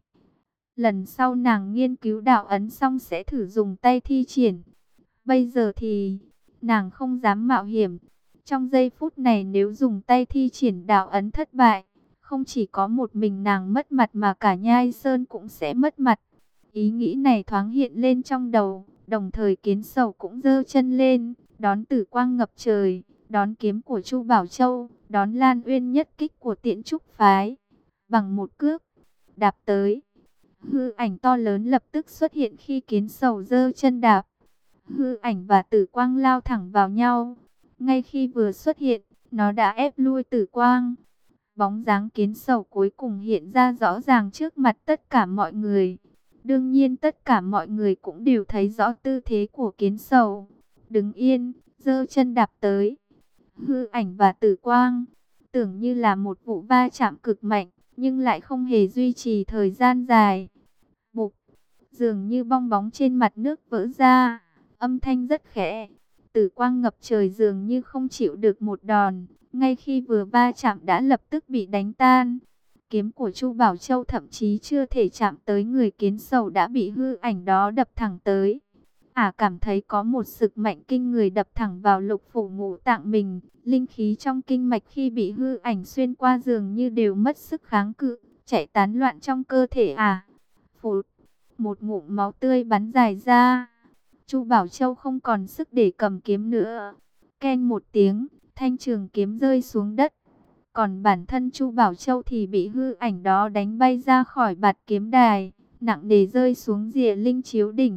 [SPEAKER 1] Lần sau nàng nghiên cứu đạo ấn xong sẽ thử dùng tay thi triển. Bây giờ thì nàng không dám mạo hiểm. Trong giây phút này nếu dùng tay thi triển đạo ấn thất bại, không chỉ có một mình nàng mất mặt mà cả Nhai Sơn cũng sẽ mất mặt. Ý nghĩ này thoáng hiện lên trong đầu, đồng thời Kiến Sầu cũng giơ chân lên, đón tử quang ngập trời, đón kiếm của Chu Bảo Châu, đón Lan Uyên nhất kích của Tiễn Trúc phái. Bằng một cước, đạp tới. Hư ảnh to lớn lập tức xuất hiện khi Kiến Sầu giơ chân đạp. Hư ảnh và tử quang lao thẳng vào nhau. Ngay khi vừa xuất hiện, nó đã ép lui tử quang. Bóng dáng kiến sầu cuối cùng hiện ra rõ ràng trước mặt tất cả mọi người. Đương nhiên tất cả mọi người cũng đều thấy rõ tư thế của kiến sầu. Đứng yên, giơ chân đạp tới. Hư ảnh và tử quang, tưởng như là một vụ va chạm cực mạnh, nhưng lại không hề duy trì thời gian dài. Bụp, dường như bong bóng trên mặt nước vỡ ra, âm thanh rất khẽ. Tử quang ngập trời dường như không chịu được một đòn, ngay khi vừa va chạm đã lập tức bị đánh tan. Kiếm của Chu Bảo Châu thậm chí chưa thể chạm tới người kiến sầu đã bị hư ảnh đó đập thẳng tới. Cảm thấy có một sức mạnh kinh người đập thẳng vào lục phủ ngũ tạng mình. Linh khí trong kinh mạch khi bị hư ảnh xuyên qua dường như đều mất sức kháng cự, chạy tán loạn trong cơ thể. Phụt, một ngụm máu tươi bắn dài ra. Chu Bảo Châu không còn sức để cầm kiếm nữa. Keng một tiếng, thanh trường kiếm rơi xuống đất. Còn bản thân Chu Bảo Châu thì bị hư ảnh đó đánh bay ra khỏi bạt kiếm đài, nặng nề rơi xuống rìa linh chiếu đỉnh.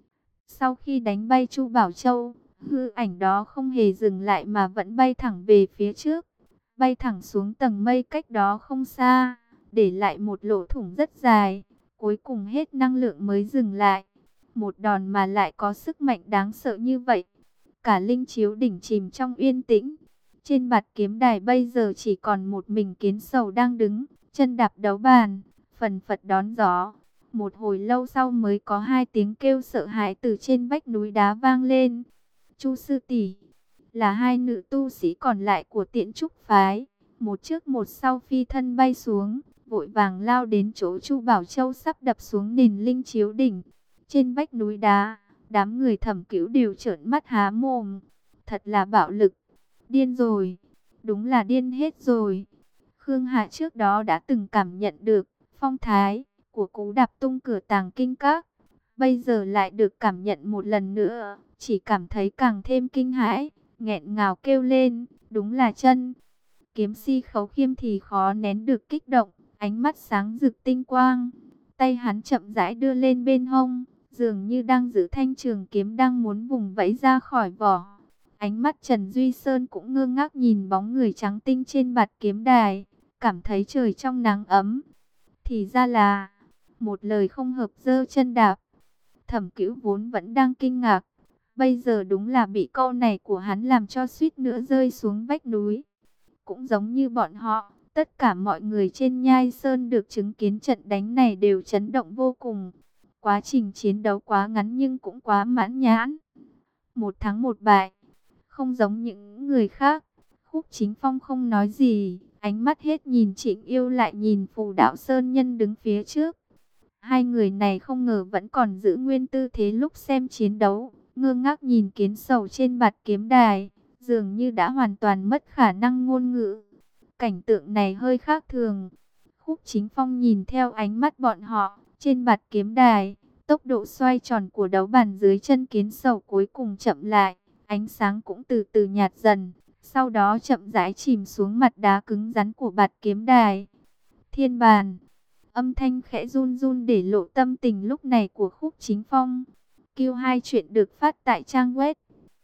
[SPEAKER 1] Sau khi đánh bay Chu Bảo Châu, hư ảnh đó không hề dừng lại mà vẫn bay thẳng về phía trước, bay thẳng xuống tầng mây cách đó không xa, để lại một lỗ thủng rất dài, cuối cùng hết năng lượng mới dừng lại. Một đòn mà lại có sức mạnh đáng sợ như vậy. Cả linh chiếu đỉnh chìm trong yên tĩnh. Trên bạt kiếm đài bây giờ chỉ còn một mình kiến sầu đang đứng, chân đạp đấu bàn, phần phật đón gió. Một hồi lâu sau mới có hai tiếng kêu sợ hãi từ trên vách núi đá vang lên. Chu sư tỷ, là hai nữ tu sĩ còn lại của Tiễn Trúc phái, một trước một sau phi thân bay xuống, vội vàng lao đến chỗ Chu Bảo Châu sắp đập xuống nền linh chiếu đỉnh. Trên vách núi đá, đám người Thẩm Cửu đều trợn mắt há mồm. Thật là bạo lực, điên rồi, đúng là điên hết rồi. Khương Hạ trước đó đã từng cảm nhận được phong thái của cú đạp tung cửa Tàng Kinh Các, bây giờ lại được cảm nhận một lần nữa, chỉ cảm thấy càng thêm kinh hãi, nghẹn ngào kêu lên, đúng là chân. Kiếm si Khấu Khiêm thì khó nén được kích động, ánh mắt sáng rực tinh quang, tay hắn chậm rãi đưa lên bên hông, dường như đang giữ thanh trường kiếm đang muốn vùng vẫy ra khỏi vỏ. Ánh mắt Trần Duy Sơn cũng ngơ ngác nhìn bóng người trắng tinh trên bạt kiếm đài, cảm thấy trời trong nắng ấm. Thì ra là một lời không hợp giơ chân đạp. Thẩm Cửu vốn vẫn đang kinh ngạc, bây giờ đúng là bị câu này của hắn làm cho suýt nữa rơi xuống vách núi. Cũng giống như bọn họ, tất cả mọi người trên Nhai Sơn được chứng kiến trận đánh này đều chấn động vô cùng. Quá trình chiến đấu quá ngắn nhưng cũng quá mãn nhãn. Một thắng một bại, không giống những người khác. Khúc Chính Phong không nói gì, ánh mắt hết nhìn Trịnh Yêu lại nhìn Phù Đạo Sơn Nhân đứng phía trước. Hai người này không ngờ vẫn còn giữ nguyên tư thế lúc xem chiến đấu, ngơ ngác nhìn kiến sầu trên bạt kiếm đài, dường như đã hoàn toàn mất khả năng ngôn ngữ. Cảnh tượng này hơi khác thường. Khúc Chính Phong nhìn theo ánh mắt bọn họ, trên bạt kiếm đài, tốc độ xoay tròn của đấu bàn dưới chân kiến sầu cuối cùng chậm lại, ánh sáng cũng từ từ nhạt dần, sau đó chậm rãi chìm xuống mặt đá cứng rắn của bạt kiếm đài. Thiên bàn. Âm thanh khẽ run run để lộ tâm tình lúc này của Khúc Chính Phong. Q2 chuyện được phát tại trang web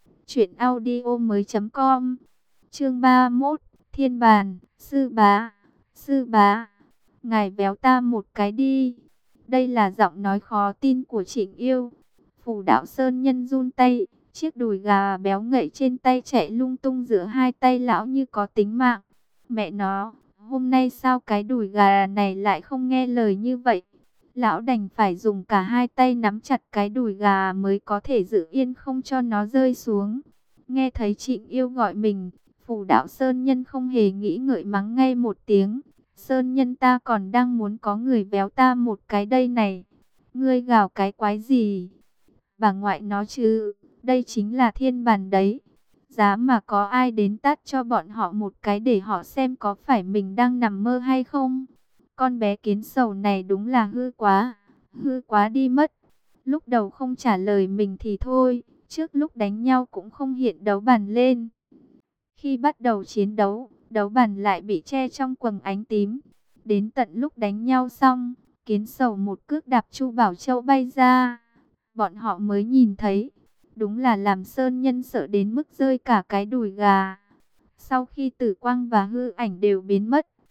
[SPEAKER 1] truyệnaudiomoi.com. Chương 31, Thiên bàn. Sư bá, ngài véo ta một cái đi. Đây là giọng nói khó tin của Trịnh Yêu. Phù Đạo Sơn Nhân run tay, chiếc đùi gà béo ngậy trên tay chạy lung tung giữa hai tay lão như có tính mạng. Mẹ nó, hôm nay sao cái đùi gà này lại không nghe lời như vậy? Lão đành phải dùng cả hai tay nắm chặt cái đùi gà mới có thể giữ yên không cho nó rơi xuống. Nghe thấy Trịnh Yêu gọi mình, Phù Đạo Sơn Nhân không hề nghĩ ngợi mắng ngay một tiếng. Sơn Nhân, ta còn đang muốn có người véo ta một cái đây này. Ngươi gào cái quái gì? Bà ngoại nó chứ, đây chính là thiên bàn đấy. Giá mà có ai đến tát cho bọn họ một cái để họ xem có phải mình đang nằm mơ hay không. Con bé kiến sầu này đúng là hư quá đi mất. Lúc đầu không trả lời mình thì thôi, trước lúc đánh nhau cũng không hiện đấu bàn lên. Khi bắt đầu chiến đấu, đấu bàn lại bị che trong quầng ánh tím. Đến tận lúc đánh nhau xong, kiến sầu một cước đạp Chu Bảo Châu bay ra. Bọn họ mới nhìn thấy, đúng là làm Sơn Nhân sợ đến mức rơi cả cái đùi gà. Sau khi tử quang và hư ảnh đều biến mất,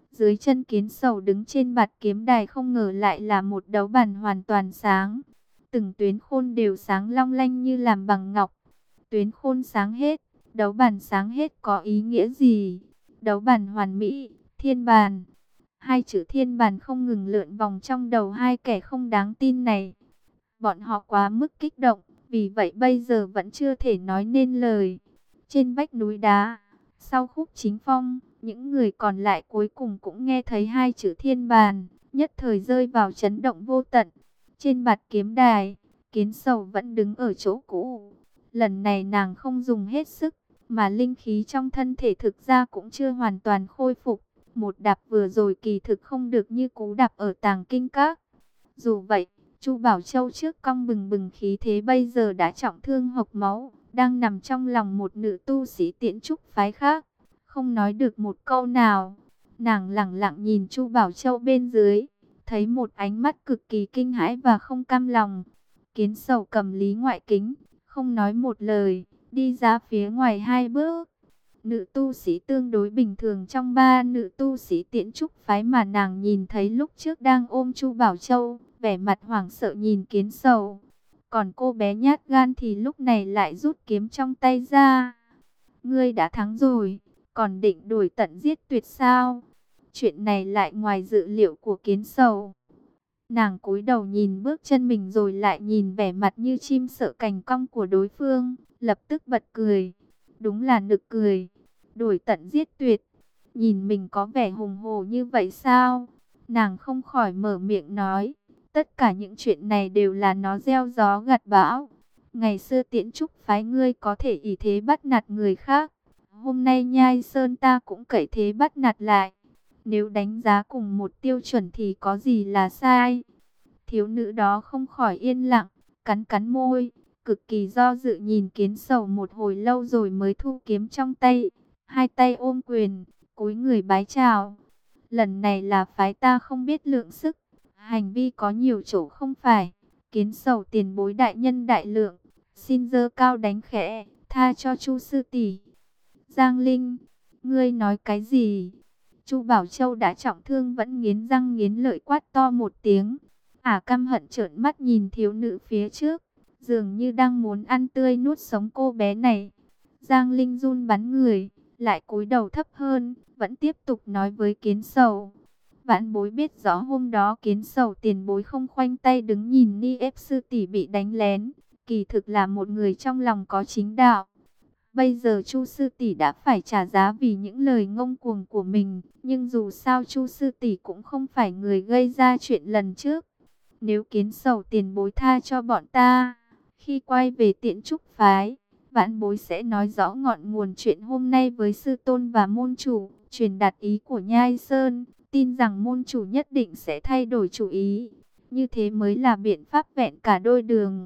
[SPEAKER 1] Dưới chân Kiến Sầu đứng trên bạt kiếm đài không ngờ lại là một đấu bản hoàn toàn sáng. Từng tuyến khôn đều sáng long lanh như làm bằng ngọc. Tuyến khôn sáng hết, đấu bản sáng hết có ý nghĩa gì? Đấu bản hoàn mỹ, thiên bàn. Hai chữ thiên bàn không ngừng lượn vòng trong đầu hai kẻ không đáng tin này. Bọn họ quá mức kích động, vì vậy bây giờ vẫn chưa thể nói nên lời. Trên vách núi đá, sau khúc chính phong, những người còn lại cuối cùng cũng nghe thấy hai chữ thiên bàn, nhất thời rơi vào chấn động vô tận. Trên bạt kiếm đài, Kiến Sầu vẫn đứng ở chỗ cũ. Lần này nàng không dùng hết sức, mà linh khí trong thân thể thực ra cũng chưa hoàn toàn khôi phục. Một đạp vừa rồi kỳ thực không được như cú đạp ở Tàng Kinh Các. Dù vậy, Chu Bảo Châu trước cong bừng bừng khí thế bây giờ đã trọng thương hộc máu, đang nằm trong lòng một nữ tu sĩ Tiễn Trúc phái khác, không nói được một câu nào. Nàng lẳng lặng nhìn Chu Bảo Châu bên dưới, thấy một ánh mắt cực kỳ kinh hãi và không cam lòng. Kiến Sầu cầm Lý Ngoại Kính, không nói một lời, đi ra phía ngoài hai bước. Nữ tu sĩ tương đối bình thường trong ba nữ tu sĩ Tiễn Trúc phái mà nàng nhìn thấy lúc trước đang ôm Chu Bảo Châu, vẻ mặt hoảng sợ nhìn Kiến Sầu. Còn cô bé nhát gan thì lúc này lại rút kiếm trong tay ra. Ngươi đã thắng rồi, còn định đuổi tận giết tuyệt sao? Chuyện này lại ngoài dự liệu của Kiến Sầu. Nàng cúi đầu nhìn bước chân mình rồi lại nhìn vẻ mặt như chim sợ cành cong của đối phương, lập tức bật cười. Đúng là nực cười. Đuổi tận giết tuyệt. Nhìn mình có vẻ hùng hồ như vậy sao? Nàng không khỏi mở miệng nói. Tất cả những chuyện này đều là nó gieo gió gặt bão. Ngày xưa Tiễn Trúc phái ngươi có thể ỷ thế bắt nạt người khác. Hôm nay Nhai Sơn ta cũng cậy thế bắt nạt lại. Nếu đánh giá cùng một tiêu chuẩn thì có gì là sai? Thiếu nữ đó không khỏi yên lặng, cắn cắn môi, cực kỳ do dự nhìn Kiến Sầu một hồi lâu rồi mới thu kiếm trong tay, hai tay ôm quyền, cúi người bái chào. Lần này là phái ta không biết lượng sức, hành vi có nhiều chỗ không phải. Kiến Sầu tiền bối đại nhân đại lượng, xin dơ cao đánh khẽ, tha cho Chu sư tỷ. Giang Linh, ngươi nói cái gì? Chu Bảo Châu đã trọng thương vẫn nghiến răng nghiến lợi quát to một tiếng. Ả căm hận trợn mắt nhìn thiếu nữ phía trước, dường như đang muốn ăn tươi nuốt sống cô bé này. Giang Linh run bắn người, lại cúi đầu thấp hơn, vẫn tiếp tục nói với Kiến Sầu. Vãn bối biết rõ hôm đó Kiến Sầu tiền bối không khoanh tay đứng nhìn Ni ép sư tỷ bị đánh lén, kỳ thực là một người trong lòng có chính đạo. Bây giờ Chu sư tỷ đã phải trả giá vì những lời ngông cuồng của mình, nhưng dù sao Chu sư tỷ cũng không phải người gây ra chuyện lần trước. Nếu Kiến Sầu tiền bối tha cho bọn ta, khi quay về Tiễn Trúc phái, vãn bối sẽ nói rõ ngọn nguồn chuyện hôm nay với sư tôn và môn chủ, truyền đạt ý của Nhai Sơn, tin rằng môn chủ nhất định sẽ thay đổi chủ ý. Như thế mới là biện pháp vẹn cả đôi đường.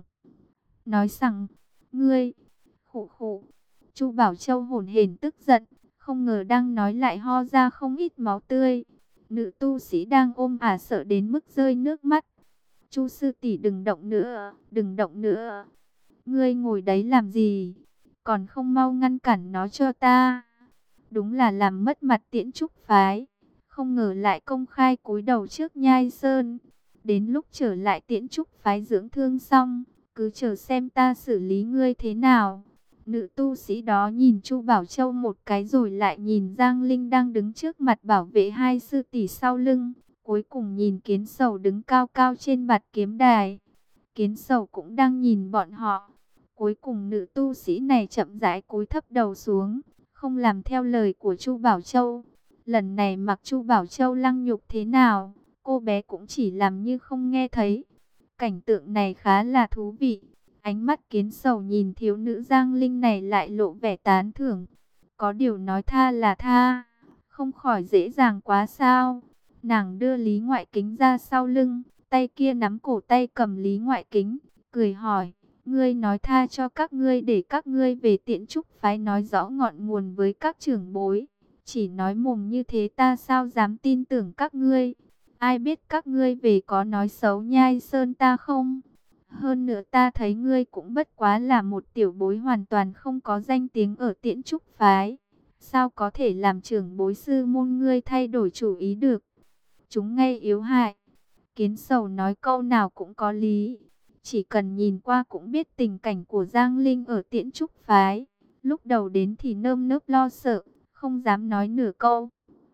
[SPEAKER 1] Nói rằng, ngươi, khụ khụ, Chu Bảo Châu hổn hển tức giận, không ngờ đang nói lại ho ra không ít máu tươi. Nữ tu sĩ đang ôm Ả sợ đến mức rơi nước mắt. Chu sư tỷ đừng động nữa, đừng động nữa. Ngươi ngồi đấy làm gì? Còn không mau ngăn cản nó cho ta. Đúng là làm mất mặt Tiễn Trúc phái. Không ngờ lại công khai cúi đầu trước Nhai Sơn. Đến lúc trở lại Tiễn Trúc phái dưỡng thương xong, cứ chờ xem ta xử lý ngươi thế nào. Nữ tu sĩ đó nhìn Chu Bảo Châu một cái rồi lại nhìn Giang Linh đang đứng trước mặt bảo vệ hai sư tỷ sau lưng. Cuối cùng nhìn Kiến Sầu đứng cao cao trên bạt kiếm đài. Kiến Sầu cũng đang nhìn bọn họ. Cuối cùng nữ tu sĩ này chậm rãi cúi thấp đầu xuống, không làm theo lời của Chu Bảo Châu. Lần này mặc Chu Bảo Châu lăng nhục thế nào, cô bé cũng chỉ làm như không nghe thấy. Cảnh tượng này khá là thú vị. Ánh mắt Kiến Sầu nhìn thiếu nữ Giang Linh này lại lộ vẻ tán thưởng. Có điều nói tha là tha, không khỏi dễ dàng quá sao. Nàng đưa Lý Ngoại Kính ra sau lưng, tay kia nắm cổ tay cầm Lý Ngoại Kính, cười hỏi, ngươi nói tha cho các ngươi để các ngươi về Tiễn Trúc phái nói rõ ngọn nguồn với các trưởng bối. Chỉ nói mồm như thế ta sao dám tin tưởng các ngươi. Ai biết các ngươi về có nói xấu Nhai Sơn ta không? Hơn nữa ta thấy ngươi cũng bất quá là một tiểu bối hoàn toàn không có danh tiếng ở Tiễn Trúc phái. sao có thể làm trưởng bối sư môn ngươi thay đổi chủ ý được? Chúng nghe yếu hại. Kiến Sầu nói câu nào cũng có lý. Chỉ cần nhìn qua cũng biết tình cảnh của Giang Linh ở Tiễn Trúc phái. Lúc đầu đến thì nơm nớp lo sợ, không dám nói nửa câu.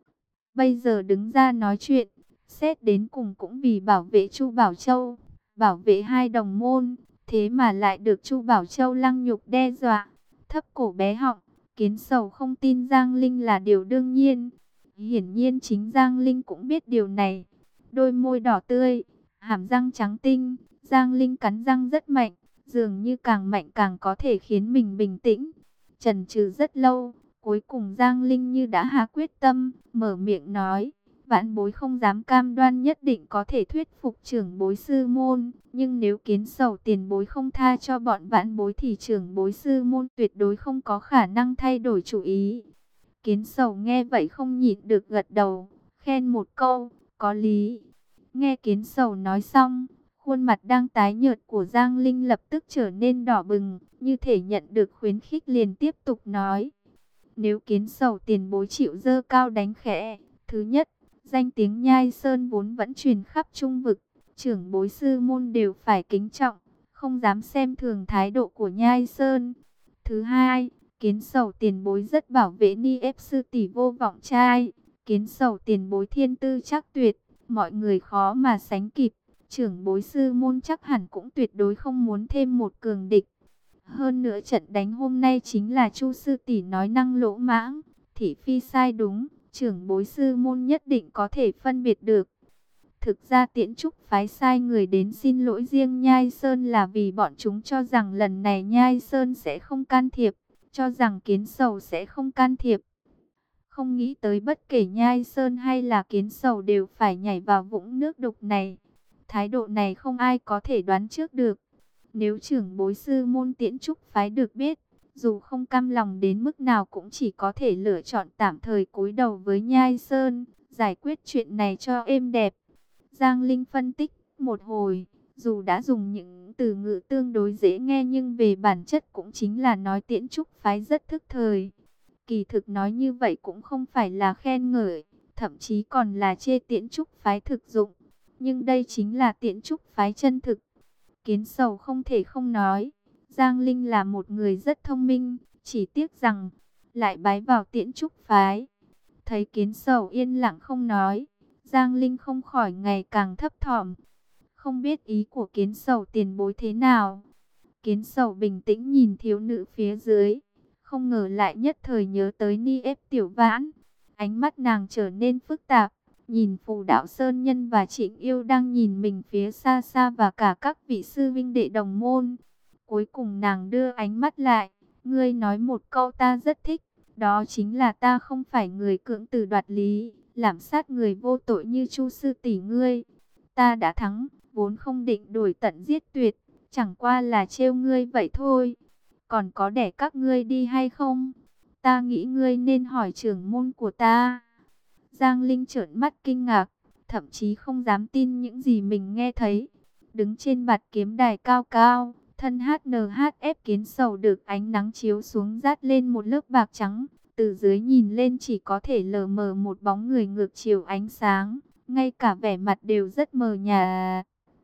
[SPEAKER 1] Bây giờ đứng ra nói chuyện, xét đến cùng cũng vì bảo vệ Chu Bảo Châu, bảo vệ hai đồng môn, thế mà lại được Chu Bảo Châu lăng nhục đe dọa. Thấp cổ bé họng, Kiến Sầu không tin Giang Linh là điều đương nhiên. Hiển nhiên chính Giang Linh cũng biết điều này. Đôi môi đỏ tươi, hàm răng trắng tinh, Giang Linh cắn răng rất mạnh, dường như càng mạnh càng có thể khiến mình bình tĩnh. Chần chừ rất lâu, cuối cùng Giang Linh như đã hạ quyết tâm, mở miệng nói, vãn bối không dám cam đoan nhất định có thể thuyết phục trưởng bối sư môn, nhưng nếu Kiến Sầu tiền bối không tha cho bọn vãn bối thì trưởng bối sư môn tuyệt đối không có khả năng thay đổi chủ ý. Kiến Sầu nghe vậy không nhịn được gật đầu, khen một câu, có lý. Nghe Kiến Sầu nói xong, khuôn mặt đang tái nhợt của Giang Linh lập tức trở nên đỏ bừng, như thể nhận được khuyến khích liền tiếp tục nói. Nếu Kiến Sầu tiền bối chịu dơ cao đánh khẽ, thứ nhất, danh tiếng Nhai Sơn vốn vẫn truyền khắp trung vực, trưởng bối sư môn đều phải kính trọng, không dám xem thường thái độ của Nhai Sơn. Thứ hai, Kiến Sầu tiền bối rất bảo vệ Ni ép sư tỷ vô vọng trai, Kiến Sầu tiền bối thiên tư chắc tuyệt, mọi người khó mà sánh kịp, trưởng bối sư môn chắc hẳn cũng tuyệt đối không muốn thêm một cường địch. Hơn nữa trận đánh hôm nay chính là Chu sư tỷ nói năng lỗ mãng, thị phi sai đúng, trưởng bối sư môn nhất định có thể phân biệt được. Thực ra Tiễn Trúc phái sai người đến xin lỗi riêng Nhai Sơn là vì bọn chúng cho rằng lần này Nhai Sơn sẽ không can thiệp, cho rằng Kiến Sầu sẽ không can thiệp. Không nghĩ tới bất kể Nhai Sơn hay là Kiến Sầu đều phải nhảy vào vũng nước đục này. Thái độ này không ai có thể đoán trước được. Nếu trưởng bối sư môn Tiễn Trúc phái được biết, dù không cam lòng đến mức nào cũng chỉ có thể lựa chọn tạm thời cúi đầu với Nhai Sơn, giải quyết chuyện này cho êm đẹp. Giang Linh phân tích một hồi, dù đã dùng những từ ngữ tương đối dễ nghe nhưng về bản chất cũng chính là nói Tiễn Trúc phái rất thức thời. Kỳ thực nói như vậy cũng không phải là khen ngợi, thậm chí còn là chê Tiễn Trúc phái thực dụng. Nhưng đây chính là Tiễn Trúc phái chân thực. Kiến Sầu không thể không nói, Giang Linh là một người rất thông minh, chỉ tiếc rằng lại bái vào Tiễn Trúc phái. Thấy Kiến Sầu yên lặng không nói, Giang Linh không khỏi ngày càng thấp thỏm. Không biết ý của Kiến Sầu tiền bối thế nào. Kiến Sầu bình tĩnh nhìn thiếu nữ phía dưới, không ngờ lại nhất thời nhớ tới Ni ép Tiểu Vãn. Ánh mắt nàng trở nên phức tạp, nhìn Phù Đạo Sơn Nhân và Trịnh Yêu đang nhìn mình phía xa xa và cả các vị sư vinh đệ đồng môn. Cuối cùng nàng đưa ánh mắt lại, ngươi nói một câu ta rất thích, đó chính là ta không phải người cưỡng từ đoạt lý, làm sát người vô tội như Chu sư tỷ ngươi. Ta đã thắng, vốn không định đuổi tận giết tuyệt, chẳng qua là trêu ngươi vậy thôi. Còn có để các ngươi đi hay không? Ta nghĩ ngươi nên hỏi trưởng môn của ta. Giang Linh trợn mắt kinh ngạc, thậm chí không dám tin những gì mình nghe thấy. Đứng trên bạt kiếm đài cao cao, thân HNHF Kiến Sầu được ánh nắng chiếu xuống rát lên một lớp bạc trắng. Từ dưới nhìn lên chỉ có thể lờ mờ một bóng người ngược chiều ánh sáng, ngay cả vẻ mặt đều rất mờ nhạt.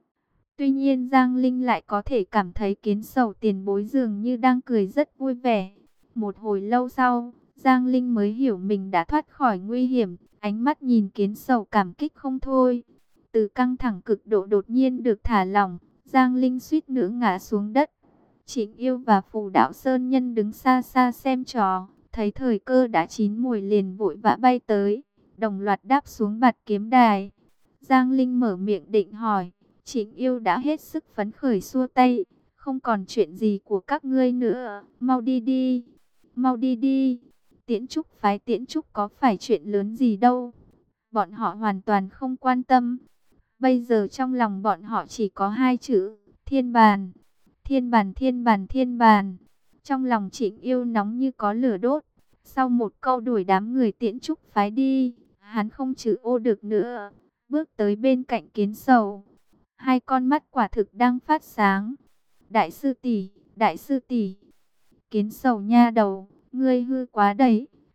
[SPEAKER 1] Tuy nhiên Giang Linh lại có thể cảm thấy Kiến Sầu tiền bối dường như đang cười rất vui vẻ. Một hồi lâu sau, Giang Linh mới hiểu mình đã thoát khỏi nguy hiểm, ánh mắt nhìn Kiến Sầu cảm kích không thôi. Từ căng thẳng cực độ đột nhiên được thả lỏng, Giang Linh suýt nữa ngã xuống đất. Trịnh Yêu và Phù Đạo Sơn Nhân đứng xa xa xem trò, thấy thời cơ đã chín muồi liền vội vã bay tới, đồng loạt đáp xuống bạt kiếm đài. Giang Linh mở miệng định hỏi, Trịnh Yêu đã hết sức phấn khởi xua tay, không còn chuyện gì của các ngươi nữa, mau đi đi, mau đi đi. Tiễn Trúc phái Tiễn Trúc có phải chuyện lớn gì đâu, bọn họ hoàn toàn không quan tâm. Bây giờ trong lòng bọn họ chỉ có hai chữ, thiên bàn, thiên bàn, thiên bàn, thiên bàn. Trong lòng Trịnh Yêu nóng như có lửa đốt, sau một câu đuổi đám người Tiễn Trúc phái đi, hắn không chữ ô được nữa, bước tới bên cạnh Kiến Sầu. Hai con mắt quả thực đang phát sáng. Đại sư tỷ, đại sư tỷ. Kiến Sầu nha đầu, ngươi hư quá đấy.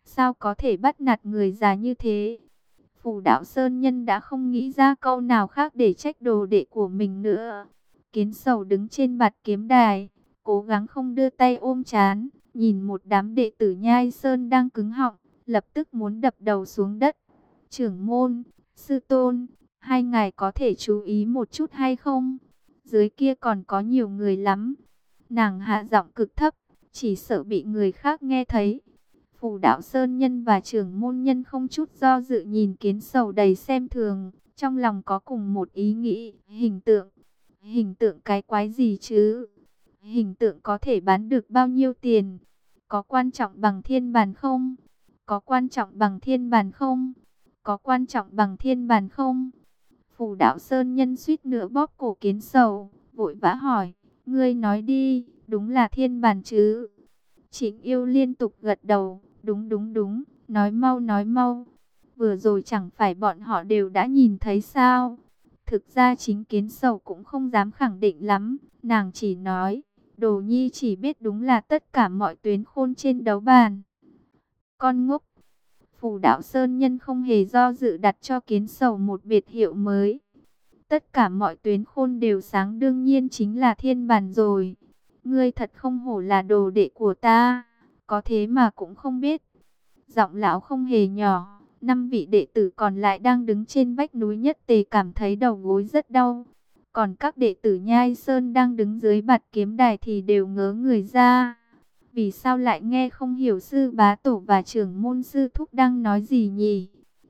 [SPEAKER 1] sao có thể bắt nạt người già như thế? Phù Đạo Sơn Nhân đã không nghĩ ra câu nào khác để trách đồ đệ của mình nữa. Kiến Sầu đứng trên bạt kiếm đài, cố gắng không đưa tay ôm trán, nhìn một đám đệ tử Nhai Sơn đang cứng họng, lập tức muốn đập đầu xuống đất. Trưởng môn, sư tôn, hai ngài có thể chú ý một chút hay không? Dưới kia còn có nhiều người lắm. Nàng hạ giọng cực thấp, chỉ sợ bị người khác nghe thấy. Phù Đạo Sơn Nhân và trưởng môn nhân không chút do dự nhìn Kiến Sầu đầy xem thường, trong lòng có cùng một ý nghĩ, hình tượng cái quái gì chứ? Hình tượng có thể bán được bao nhiêu tiền? Có quan trọng bằng thiên bàn không? Có quan trọng bằng thiên bàn không? Có quan trọng bằng thiên bàn không? Phù Đạo Sơn Nhân suýt nữa bóp cổ Kiến Sầu, vội vã hỏi, ngươi nói đi, đúng là thiên bàn chứ? Trịnh Yêu liên tục gật đầu, đúng đúng đúng, nói mau nói mau. Vừa rồi chẳng phải bọn họ đều đã nhìn thấy sao? Thực ra chính Kiến Sầu cũng không dám khẳng định lắm, nàng chỉ nói, Đồ Nhi chỉ biết đúng là tất cả mọi tuyến khôn trên đấu bàn. Con ngốc. Phù Đạo Sơn Nhân không hề do dự đặt cho Kiến Sầu một biệt hiệu mới. Tất cả mọi tuyến khôn đều sáng, đương nhiên chính là thiên bàn rồi. Ngươi thật không hổ là đồ đệ của ta, có thế mà cũng không biết. Giọng lão không hề nhỏ, 5 vị đệ tử còn lại đang đứng trên vách núi Nhất Tề cảm thấy đầu gối rất đau. Còn các đệ tử Nhai Sơn đang đứng dưới bạt kiếm đài thì đều ngớ người ra. Vì sao lại nghe không hiểu sư bá tổ và trưởng môn sư thúc đang nói gì nhỉ?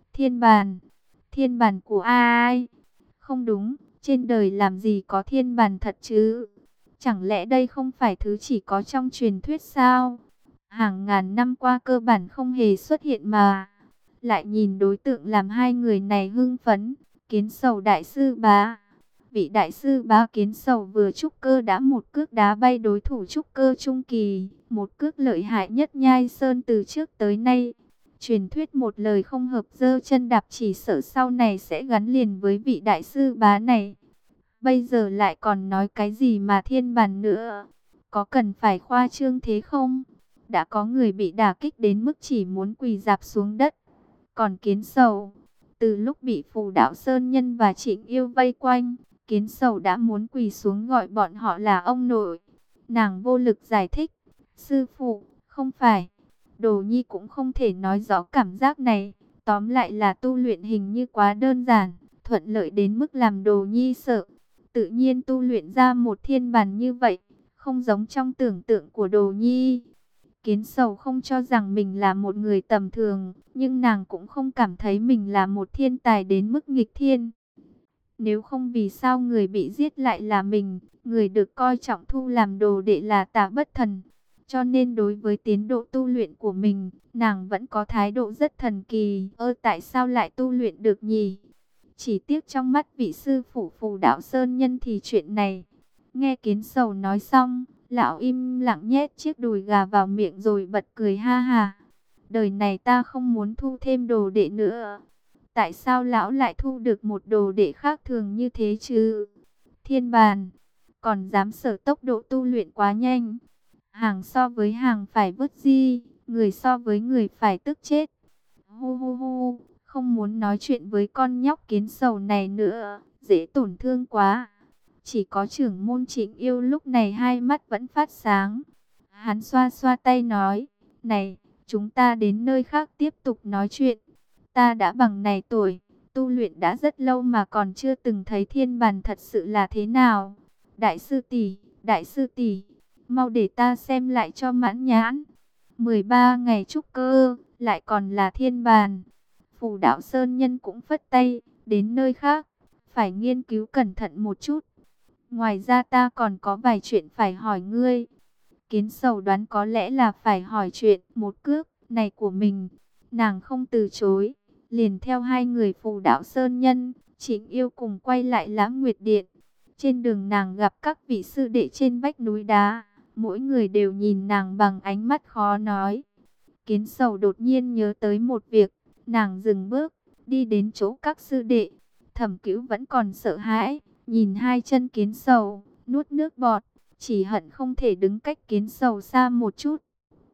[SPEAKER 1] Thiên bàn của ai? Không đúng, trên đời làm gì có thiên bàn thật chứ? Chẳng lẽ đây không phải thứ chỉ có trong truyền thuyết sao? Hàng ngàn năm qua cơ bản không hề xuất hiện mà. Lại nhìn đối tượng làm hai người này hưng phấn, Kiến Sầu đại sư bá. Vị đại sư bá Kiến Sầu vừa trúc cơ đã một cước đá bay đối thủ trúc cơ trung kỳ, một cước lợi hại nhất Nhai Sơn từ trước tới nay. Truyền thuyết một lời không hợp giơ chân đạp, chỉ sợ sau này sẽ gắn liền với vị đại sư bá này. Bây giờ lại còn nói cái gì mà thiên bàn nữa? Có cần phải khoa trương thế không? Đã có người bị đả kích đến mức chỉ muốn quỳ rạp xuống đất. Còn Kiến Sầu, từ lúc bị Phù Đạo Sơn Nhân và Trịnh Yêu vây quanh, Kiến Sầu đã muốn quỳ xuống gọi bọn họ là ông nội. Nàng vô lực giải thích, sư phụ, không phải. Đồ Nhi cũng không thể nói rõ cảm giác này. Tóm lại là tu luyện hình như quá đơn giản, thuận lợi đến mức làm Đồ Nhi sợ. Tự nhiên tu luyện ra một thiên bàn như vậy, không giống trong tưởng tượng của Đồ Nhi. Kiến Sầu không cho rằng mình là một người tầm thường, nhưng nàng cũng không cảm thấy mình là một thiên tài đến mức nghịch thiên. Nếu không vì sao người bị giết lại là mình, người được coi trọng thu làm đồ đệ là Tả Bất Thần. Cho nên đối với tiến độ tu luyện của mình, nàng vẫn có thái độ rất thần kỳ. Tại sao lại tu luyện được nhỉ? Chỉ tiếc trong mắt vị sư phụ Phù Đạo Sơn Nhân thì chuyện này. Nghe Kiến Sầu nói xong, lão im lặng nhét chiếc đùi gà vào miệng rồi bật cười ha ha. Đời này ta không muốn thu thêm đồ đệ nữa. Tại sao lão lại thu được một đồ đệ khác thường như thế chứ? Thiên bàn, còn dám sở tốc độ tu luyện quá nhanh. Hàng so với hàng phải vứt di, người so với người phải tức chết. Hu hu hu, không muốn nói chuyện với con nhóc Kiến Sầu này nữa, dễ tổn thương quá. Chỉ có trưởng môn Trịnh Yêu lúc này hai mắt vẫn phát sáng. Hắn xoa xoa tay nói, này, chúng ta đến nơi khác tiếp tục nói chuyện. Ta đã bằng này tuổi, tu luyện đã rất lâu mà còn chưa từng thấy thiên bàn thật sự là thế nào. Đại sư tỷ, mau để ta xem lại cho mãn nhãn. 13 ngày trúc cơ, lại còn là thiên bàn. Phù Đạo Sơn Nhân cũng phất tay, đến nơi khác, phải nghiên cứu cẩn thận một chút. Ngoài ra ta còn có vài chuyện phải hỏi ngươi. Kiến Sầu đoán có lẽ là phải hỏi chuyện một cước này của mình. Nàng không từ chối, liền theo hai người Phù Đạo Sơn Nhân, Trịnh Yêu cùng quay lại Lãng Nguyệt Điện. Trên đường nàng gặp các vị sư đệ trên vách núi đá, mỗi người đều nhìn nàng bằng ánh mắt khó nói. Kiến Sầu đột nhiên nhớ tới một việc, nàng dừng bước, đi đến chỗ các sư đệ. Thẩm Cửu vẫn còn sợ hãi, nhìn hai chân Kiến Sầu, nuốt nước bọt, chỉ hận không thể đứng cách Kiến Sầu xa một chút.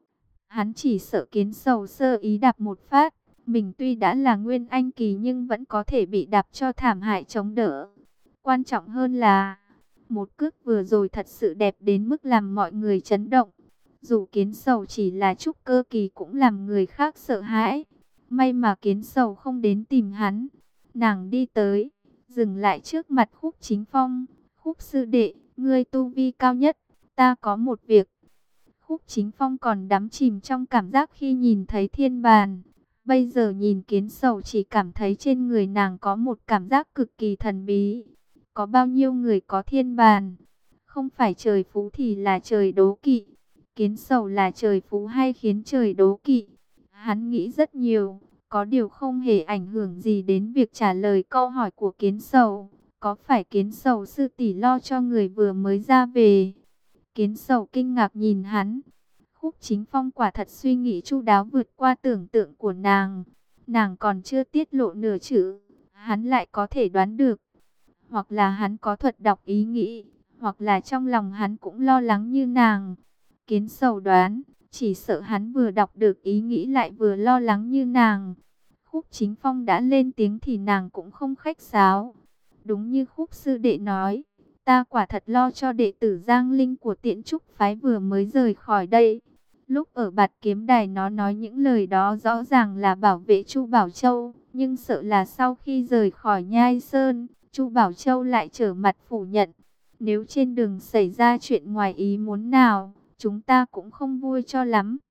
[SPEAKER 1] Hắn chỉ sợ Kiến Sầu sơ ý đạp một phát, mình tuy đã là Nguyên Anh kỳ nhưng vẫn có thể bị đạp cho thảm hại chống đỡ. Quan trọng hơn là, một cước vừa rồi thật sự đẹp đến mức làm mọi người chấn động. Dù Kiến Sầu chỉ là trúc cơ kỳ cũng làm người khác sợ hãi. May mà Kiến Sầu không đến tìm hắn. Nàng đi tới, dừng lại trước mặt Khúc Chính Phong. Khúc sư đệ, ngươi tu vi cao nhất, ta có một việc. Khúc Chính Phong còn đắm chìm trong cảm giác khi nhìn thấy thiên bàn. Bây giờ nhìn Kiến Sầu chỉ cảm thấy trên người nàng có một cảm giác cực kỳ thần bí. Có bao nhiêu người có thiên bàn? Không phải trời phú thì là trời đố kỵ. Kiến Sầu là trời phú hay khiến trời đố kỵ? Hắn nghĩ rất nhiều, có điều không hề ảnh hưởng gì đến việc trả lời câu hỏi của Kiến Sầu. Có phải Kiến Sầu sư tỷ lo cho người vừa mới ra về? Kiến Sầu kinh ngạc nhìn hắn. Khúc Chính Phong quả thật suy nghĩ chu đáo vượt qua tưởng tượng của nàng. Nàng còn chưa tiết lộ nửa chữ, hắn lại có thể đoán được. Hoặc là hắn có thuật đọc ý nghĩ, hoặc là trong lòng hắn cũng lo lắng như nàng. Kiến Sầu đoán, chỉ sợ hắn vừa đọc được ý nghĩ lại vừa lo lắng như nàng. Khúc Chính Phong đã lên tiếng thì nàng cũng không khách sáo. Đúng như Khúc sư đệ nói, ta quả thật lo cho đệ tử Giang Linh của Tiễn Trúc phái vừa mới rời khỏi đây. Lúc ở Bạt Kiếm Đài nó nói những lời đó rõ ràng là bảo vệ Chu Bảo Châu, nhưng sợ là sau khi rời khỏi Nhai Sơn, Chu Bảo Châu lại trở mặt phủ nhận. Nếu trên đường xảy ra chuyện ngoài ý muốn nào, chúng ta cũng không vui cho lắm.